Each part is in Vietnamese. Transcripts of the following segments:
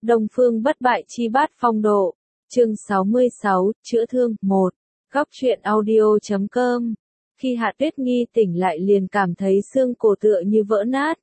Đông Phương bất bại chi bát phong độ. Chương 66, chữa thương, 1. Góc truyện audio.com. Khi Hạ Tuyết Nghi tỉnh lại liền cảm thấy xương cổ tựa như vỡ nát.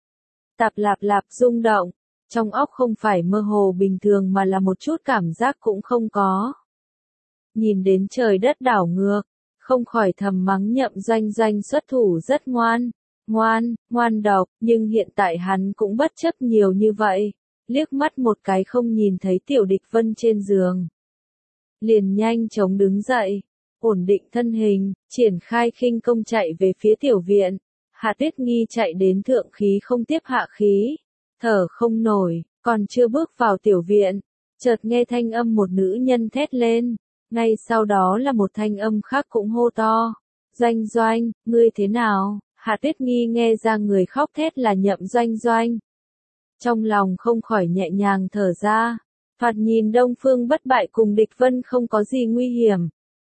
Tạp lạp lạp rung động. Trong óc không phải mơ hồ bình thường mà là một chút cảm giác cũng không có. Nhìn đến trời đất đảo ngược, không khỏi thầm mắng Nhậm Doanh Doanh xuất thủ rất ngoan, ngoan độc, nhưng hiện tại hắn cũng bất chấp nhiều như vậy, liếc mắt một cái không nhìn thấy Tiểu Địch Vân trên giường. Liền nhanh chóng đứng dậy, ổn định thân hình, triển khai khinh công chạy về phía tiểu viện. Hạ Tuyết Nghi chạy đến thượng khí không tiếp hạ khí, thở không nổi, còn chưa bước vào tiểu viện, chợt nghe thanh âm một nữ nhân thét lên, ngay sau đó là một thanh âm khác cũng hô to, Doanh Doanh, ngươi thế nào? Hạ Tuyết Nghi nghe ra người khóc thét là Nhậm Doanh Doanh. Trong lòng không khỏi nhẹ nhàng thở ra, thoạt nhìn Đông Phương bất bại cùng Địch Vân không có gì nguy hiểm.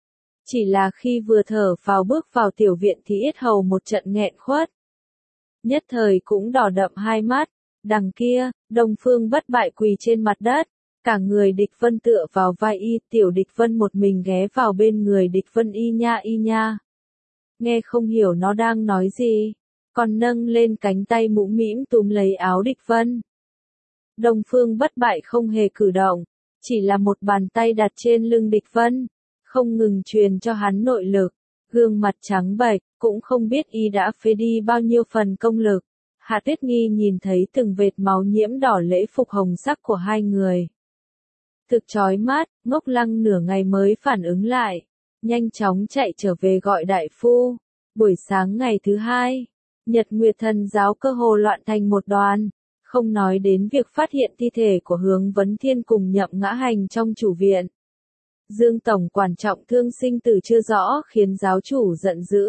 Chỉ là khi vừa thở phào bước vào tiểu viện thì yết hầu một trận nghẹn khuất. Nhất thời cũng đỏ đậm hai mắt, đằng kia, Đông Phương bất bại quỳ trên mặt đất, cả người Địch Vân tựa vào vai y, Tiểu Địch Vân một mình ghé vào bên người Địch Vân y nha. Nghe không hiểu nó đang nói gì, còn nâng lên cánh tay mũm mĩm túm lấy áo Địch Vân. Đông Phương bất bại không hề cử động, chỉ là một bàn tay đặt trên lưng Địch Vân, không ngừng truyền cho hắn nội lực, gương mặt trắng bệch, cũng không biết y đã phế đi bao nhiêu phần công lực. Hạ Tuyết Nghi nhìn thấy từng vệt máu nhiễm đỏ lễ phục hồng sắc của hai người. Thực chói mắt, ngốc lăng nửa ngày mới phản ứng lại, nhanh chóng chạy trở về gọi đại phu. Buổi sáng ngày thứ hai, Nhật Nguyệt Thần giáo cơ hồ loạn thành một đoàn, không nói đến việc phát hiện thi thể của Hướng Vấn Thiên cùng Nhậm Ngã Hành trong chủ viện. Dương tổng quản trọng thương sinh tử chưa rõ khiến giáo chủ giận dữ.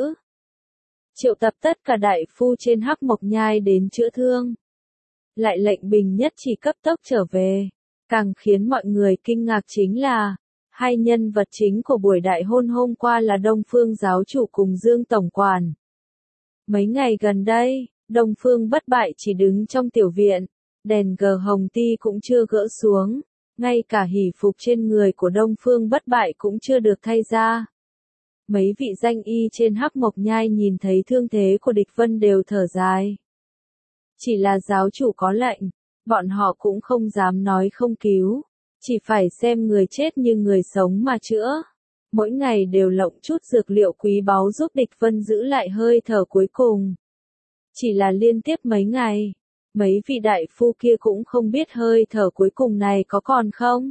Triệu tập tất cả đại phu trên Hắc Mộc Nhai đến chữa thương. Lại lệnh Bình Nhất Chỉ cấp tốc trở về. Càng khiến mọi người kinh ngạc chính là, hai nhân vật chính của buổi đại hôn hôm qua là Đông Phương giáo chủ cùng Dương tổng quản. Mấy ngày gần đây, Đông Phương bất bại chỉ đứng trong tiểu viện, đèn gờ hồng ti cũng chưa gỡ xuống, ngay cả hỷ phục trên người của Đông Phương bất bại cũng chưa được thay ra. Mấy vị danh y trên Hắc Mộc Nhai nhìn thấy thương thế của Địch Vân đều thở dài. Chỉ là giáo chủ có lệnh, bọn họ cũng không dám nói không cứu, chỉ phải xem người chết như người sống mà chữa. Mỗi ngày đều lộng chút dược liệu quý báu giúp Địch Vân giữ lại hơi thở cuối cùng. Chỉ là liên tiếp mấy ngày, mấy vị đại phu kia cũng không biết hơi thở cuối cùng này có còn không.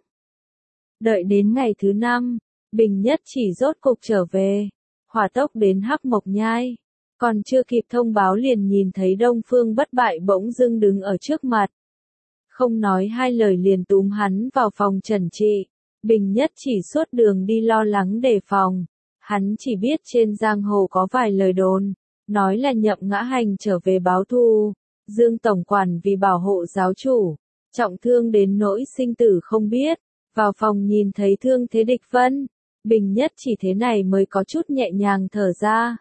Đợi đến ngày thứ 5, Bình Nhất Chỉ rốt cục trở về, hỏa tốc đến Hắc Mộc Nhai, còn chưa kịp thông báo liền nhìn thấy Đông Phương bất bại bỗng dưng đứng ở trước mặt. Không nói hai lời liền túm hắn vào phòng trần trị. Bình Nhất Chỉ suốt đường đi lo lắng đề phòng, hắn chỉ biết trên giang hồ có vài lời đồn, nói là Nhậm Ngã Hành trở về báo thù, Dương tổng quản vì bảo hộ giáo chủ, trọng thương đến nỗi sinh tử không biết, vào phòng nhìn thấy thương thế Địch Vân, Bình Nhất Chỉ thế này mới có chút nhẹ nhàng thở ra.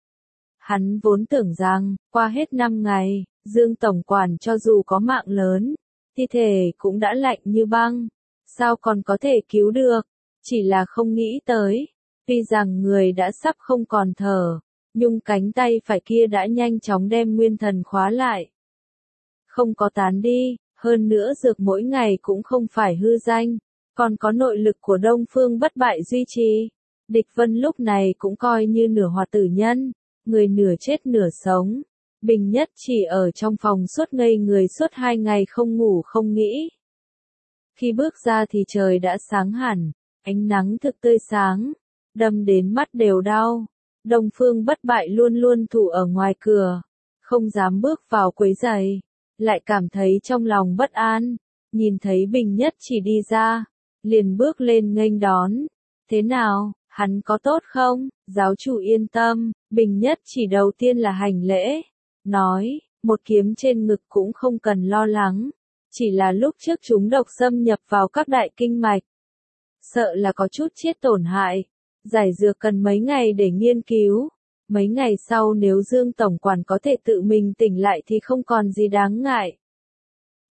Hắn vốn tưởng rằng, qua hết 5 ngày, Dương tổng quản cho dù có mạng lớn, thi thể cũng đã lạnh như băng, sao còn có thể cứu được, chỉ là không nghĩ tới, tuy rằng người đã sắp không còn thở, nhưng cánh tay phải kia đã nhanh chóng đem nguyên thần khóa lại. Không có tán đi, hơn nữa dược mỗi ngày cũng không phải hư danh, còn có nội lực của Đông Phương bất bại duy trì. Địch Vân lúc này cũng coi như nửa hoạt tử nhân, người nửa chết nửa sống. Bình Nhất Chỉ ở trong phòng suốt ngây người suốt 2 ngày không ngủ không nghĩ. Khi bước ra thì trời đã sáng hẳn, ánh nắng thực tươi sáng, đâm đến mắt đều đau. Đông Phương bất bại luôn luôn thủ ở ngoài cửa, không dám bước vào quấy rầy, lại cảm thấy trong lòng bất an, nhìn thấy Bình Nhất Chỉ đi ra, liền bước lên nghênh đón. Thế nào, hắn có tốt không? Giáo chủ yên tâm, Bình Nhất Chỉ đầu tiên là hành lễ, nói, một kiếm trên ngực cũng không cần lo lắng, chỉ là lúc trước chúng độc xâm nhập vào các đại kinh mạch, sợ là có chút chiết tổn hại, giải dược cần mấy ngày để nghiên cứu, mấy ngày sau nếu Dương tổng quản có thể tự mình tỉnh lại thì không còn gì đáng ngại.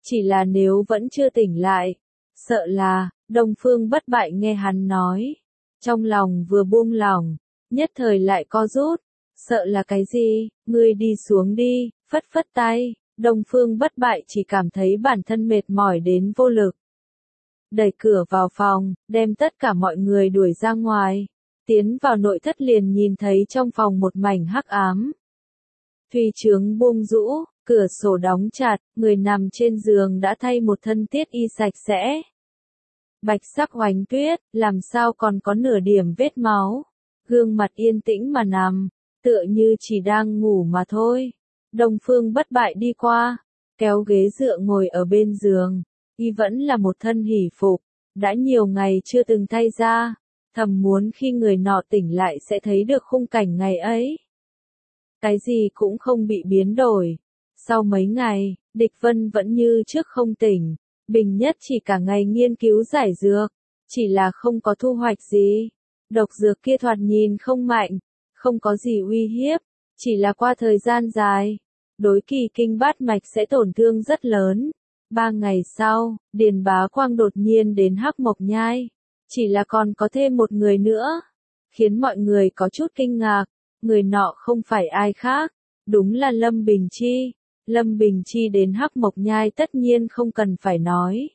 chỉ là nếu vẫn chưa tỉnh lại, sợ là, Đông Phương Bất Bại nghe hắn nói, trong lòng vừa buông lỏng, nhất thời lại co rút, sợ là cái gì, ngươi đi xuống đi, phất phất tay, Đông Phương Bất Bại chỉ cảm thấy bản thân mệt mỏi đến vô lực. Đẩy cửa vào phòng, đem tất cả mọi người đuổi ra ngoài, tiến vào nội thất liền nhìn thấy trong phòng một mảnh hắc ám. Thùy chướng buông rũ, cửa sổ đóng chặt, người nằm trên giường đã thay một thân tiết y sạch sẽ. Bạch sắc oánh tuyết, làm sao còn có nửa điểm vết máu. Gương mặt yên tĩnh mà nằm, tựa như chỉ đang ngủ mà thôi. Đông Phương Bất Bại đi qua, kéo ghế dựa ngồi ở bên giường. Y vẫn là một thân hỉ phục, đã nhiều ngày chưa từng thay ra, thầm muốn khi người nọ tỉnh lại sẽ thấy được khung cảnh ngày ấy. Cái gì cũng không bị biến đổi. Sau mấy ngày, Địch Vân vẫn như trước không tỉnh, Bình Nhất chỉ cả ngày nghiên cứu giải dược, chỉ là không có thu hoạch gì. Độc dược kia thoạt nhìn không mạnh, không có gì uy hiếp, chỉ là qua thời gian dài, đối kỳ kinh bát mạch sẽ tổn thương rất lớn. 3 ngày sau, Điền Bá Quang đột nhiên đến Hắc Mộc Nhai, chỉ là còn có thêm một người nữa, khiến mọi người có chút kinh ngạc, người nọ không phải ai khác, đúng là Lâm Bình Chi. Lâm Bình Chi đến Hắc Mộc Nhai tất nhiên không cần phải nói.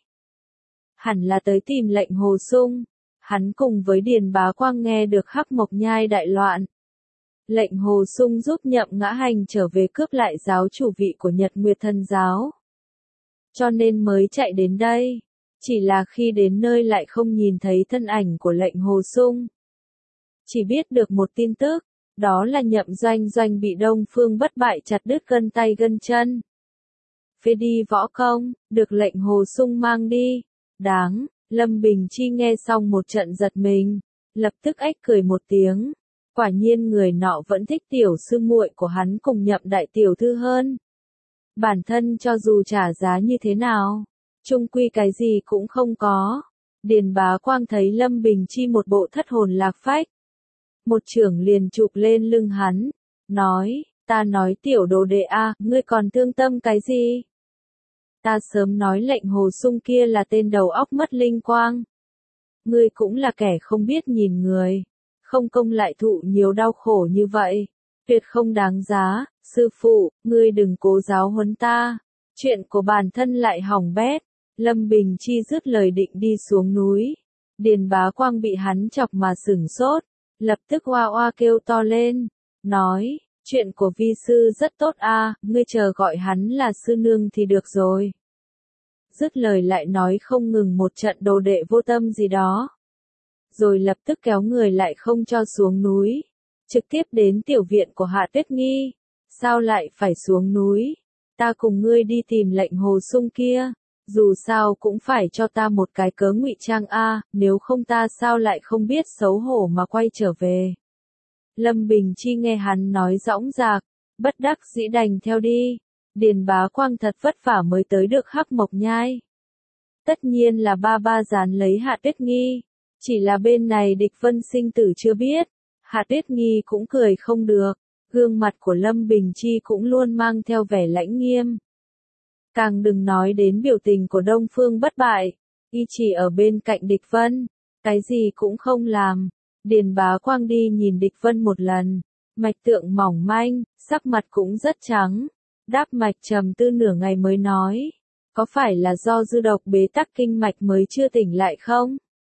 Hẳn là tới tìm lệnh Hồ Sung, hắn cùng với Điền Bá Quang nghe được Hắc Mộc Nhai đại loạn. Lệnh Hồ Sung giúp Nhậm Ngã Hành trở về cướp lại giáo chủ vị của Nhật Nguyệt Thần Giáo. Cho nên mới chạy đến đây, chỉ là khi đến nơi lại không nhìn thấy thân ảnh của lệnh Hồ Sung. Chỉ biết được một tin tức, đó là Nhậm Doanh Doanh bị Đông Phương Bất Bại chặt đứt gân tay gân chân. Phế đi võ công, được lệnh Hồ Sung mang đi. Đáng, Lâm Bình Chi nghe xong một trận giật mình, lập tức ách cười một tiếng. Quả nhiên người nọ vẫn thích tiểu sư muội của hắn cùng Nhậm đại tiểu thư hơn. Bản thân cho dù trả giá như thế nào, chung quy cái gì cũng không có. Điền Bá Quang thấy Lâm Bình Chi một bộ thất hồn lạc phách. Một chưởng liền chụp lên lưng hắn, nói, ta nói tiểu đồ đệ a, ngươi còn thương tâm cái gì? Ta sớm nói lệnh Hồ Sung kia là tên đầu óc mất linh quang. Ngươi cũng là kẻ không biết nhìn người, không công lại thụ nhiều đau khổ như vậy, tuyệt không đáng giá. Sư phụ, ngươi đừng cố giáo huấn ta, chuyện của bản thân lại hỏng bét. Lâm Bình Chi dứt lời định đi xuống núi, Điền Bá Quang bị hắn chọc mà sửng sốt, lập tức oa oa kêu to lên, nói, chuyện của vi sư rất tốt a, ngươi chờ gọi hắn là sư nương thì được rồi. Dứt lời lại nói không ngừng một trận đồ đệ vô tâm gì đó. Rồi lập tức kéo người lại không cho xuống núi, trực tiếp đến tiểu viện của Hạ Tuyết Nghi. Sao lại phải xuống núi? Ta cùng ngươi đi tìm lệnh Hồ Sung kia, dù sao cũng phải cho ta một cái cớ ngụy trang a, nếu không ta sao lại không biết xấu hổ mà quay trở về. Lâm Bình Chi nghe hắn nói dõng dạc, bất đắc dĩ đành theo đi. Điền Bá Quang thật vất vả mới tới được Hắc Mộc Nhai. Tất nhiên là ba dán lấy Hạ Tuyết Nghi, chỉ là bên này Địch Vân sinh tử chưa biết, Hạ Tuyết Nghi cũng cười không được. Gương mặt của Lâm Bình Chi cũng luôn mang theo vẻ lãnh nghiêm. Càng đừng nói đến biểu tình của Đông Phương Bất Bại, y chỉ ở bên cạnh Địch Vân, cái gì cũng không làm. Điền Bá Quang đi nhìn Địch Vân một lần, mạch tượng mỏng manh, sắc mặt cũng rất trắng. Đáp mạch trầm tư nửa ngày mới nói, có phải là do dư độc bế tắc kinh mạch mới chưa tỉnh lại không?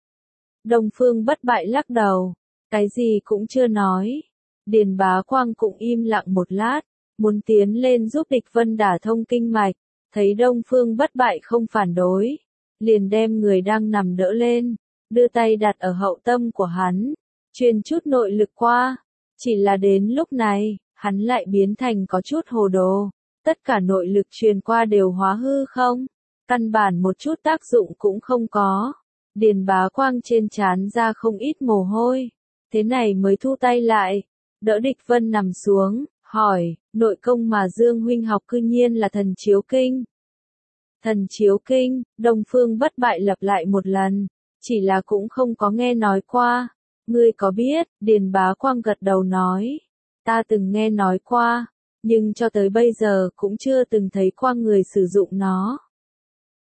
Đông Phương Bất Bại lắc đầu, cái gì cũng chưa nói. Điền Bá Quang cũng im lặng một lát, muốn tiến lên giúp Địch Vân đả thông kinh mạch, thấy Đông Phương Bất Bại không phản đối, liền đem người đang nằm đỡ lên, đưa tay đặt ở hậu tâm của hắn, truyền chút nội lực qua. Chỉ là đến lúc này, hắn lại biến thành có chút hồ đồ, tất cả nội lực truyền qua đều hóa hư không, căn bản một chút tác dụng cũng không có. Điền Bá Quang trên trán ra không ít mồ hôi, thế này mới thu tay lại. Đỡ Địch Vân nằm xuống, hỏi, nội công mà Dương huynh học cư nhiên là thần chiếu kinh. Thần chiếu kinh, Đông Phương Bất Bại lặp lại một lần, chỉ là cũng không có nghe nói qua. Ngươi có biết? Điền Bá Quang gật đầu nói, ta từng nghe nói qua, nhưng cho tới bây giờ cũng chưa từng thấy qua người sử dụng nó.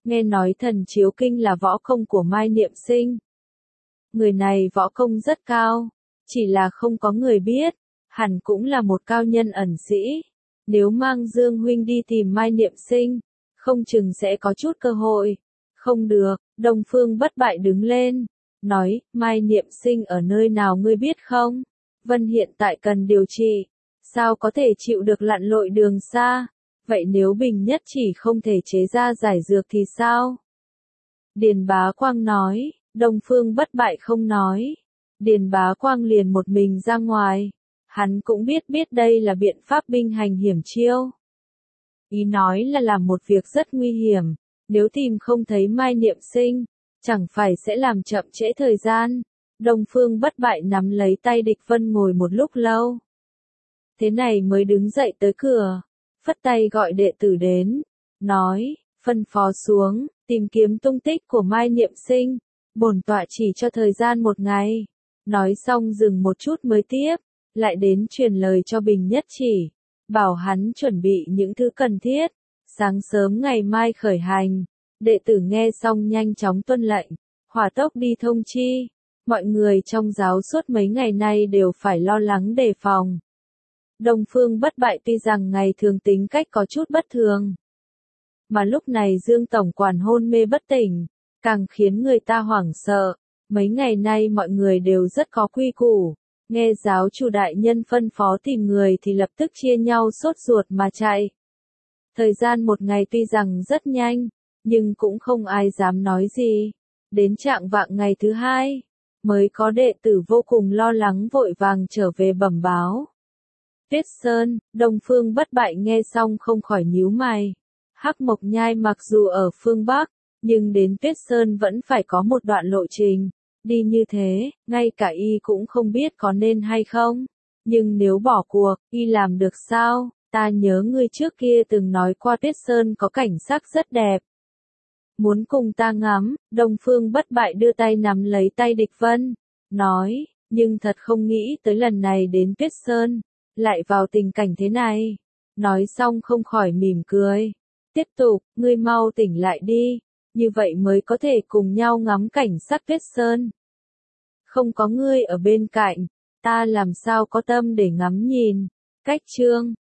nghe nói thần chiếu kinh là võ công của Mai Niệm Sinh. Người này võ công rất cao, chỉ là không có người biết, hẳn cũng là một cao nhân ẩn sĩ. Nếu mang Dương huynh đi tìm Mai Niệm Sinh, không chừng sẽ có chút cơ hội. Không được, Đông Phương Bất Bại đứng lên, nói, Mai Niệm Sinh ở nơi nào ngươi biết không? Vân hiện tại cần điều trị, sao có thể chịu được lặn lội đường xa? Vậy nếu Bình Nhất Chỉ không thể chế ra giải dược thì sao? Điền Bá Quang nói, Đông Phương Bất Bại không nói. Điền Bá Quang liền một mình ra ngoài. Hắn cũng biết đây là biện pháp binh hành hiểm chiêu. Ý nói là làm một việc rất nguy hiểm, nếu tìm không thấy Mai Niệm Sinh, chẳng phải sẽ làm chậm trễ thời gian. Đông Phương Bất Bại nắm lấy tay Địch Vân ngồi một lúc lâu. Thế này mới đứng dậy tới cửa, phất tay gọi đệ tử đến, nói, phân phó xuống, tìm kiếm tung tích của Mai Niệm Sinh, bổn tọa chỉ cho thời gian 1 ngày. Nói xong dừng một chút mới tiếp, lại đến truyền lời cho Bình Nhất Chỉ, bảo hắn chuẩn bị những thứ cần thiết, sáng sớm ngày mai khởi hành. Đệ tử nghe xong nhanh chóng tuân lệnh, hỏa tốc đi thông chi. Mọi người trong giáo suốt mấy ngày nay đều phải lo lắng đề phòng. Đông Phương Bất Bại tuy rằng ngày thường tính cách có chút bất thường, mà lúc này Dương tổng quản hôn mê bất tỉnh, càng khiến người ta hoảng sợ. Mấy ngày nay mọi người đều rất có quy củ, nghe giáo chủ đại nhân phân phó tìm người thì lập tức chia nhau sốt ruột mà chạy. Thời gian 1 ngày tuy rằng rất nhanh, nhưng cũng không ai dám nói gì. Đến trạng vạng ngày thứ 2, mới có đệ tử vô cùng lo lắng vội vàng trở về bẩm báo. Tuyết Sơn, Đông Phương Bất Bại nghe xong không khỏi nhíu mày. Hắc Mộc Nhai mặc dù ở phương Bắc, nhưng đến Tuyết Sơn vẫn phải có một đoạn lộ trình. Đi như thế, ngay cả y cũng không biết có nên hay không. Nhưng nếu bỏ cuộc, y làm được sao? Ta nhớ ngươi trước kia từng nói qua Tuyết Sơn có cảnh sắc rất đẹp. Muốn cùng ta ngắm, Đông Phương Bất Bại đưa tay nắm lấy tay Địch Vân, nói, nhưng thật không nghĩ tới lần này đến Tuyết Sơn, lại vào tình cảnh thế này. Nói xong không khỏi mỉm cười. Tiếp tục, ngươi mau tỉnh lại đi, như vậy mới có thể cùng nhau ngắm cảnh sắc Tuyết Sơn. Không có ngươi ở bên cạnh, ta làm sao có tâm để ngắm nhìn. Cách chương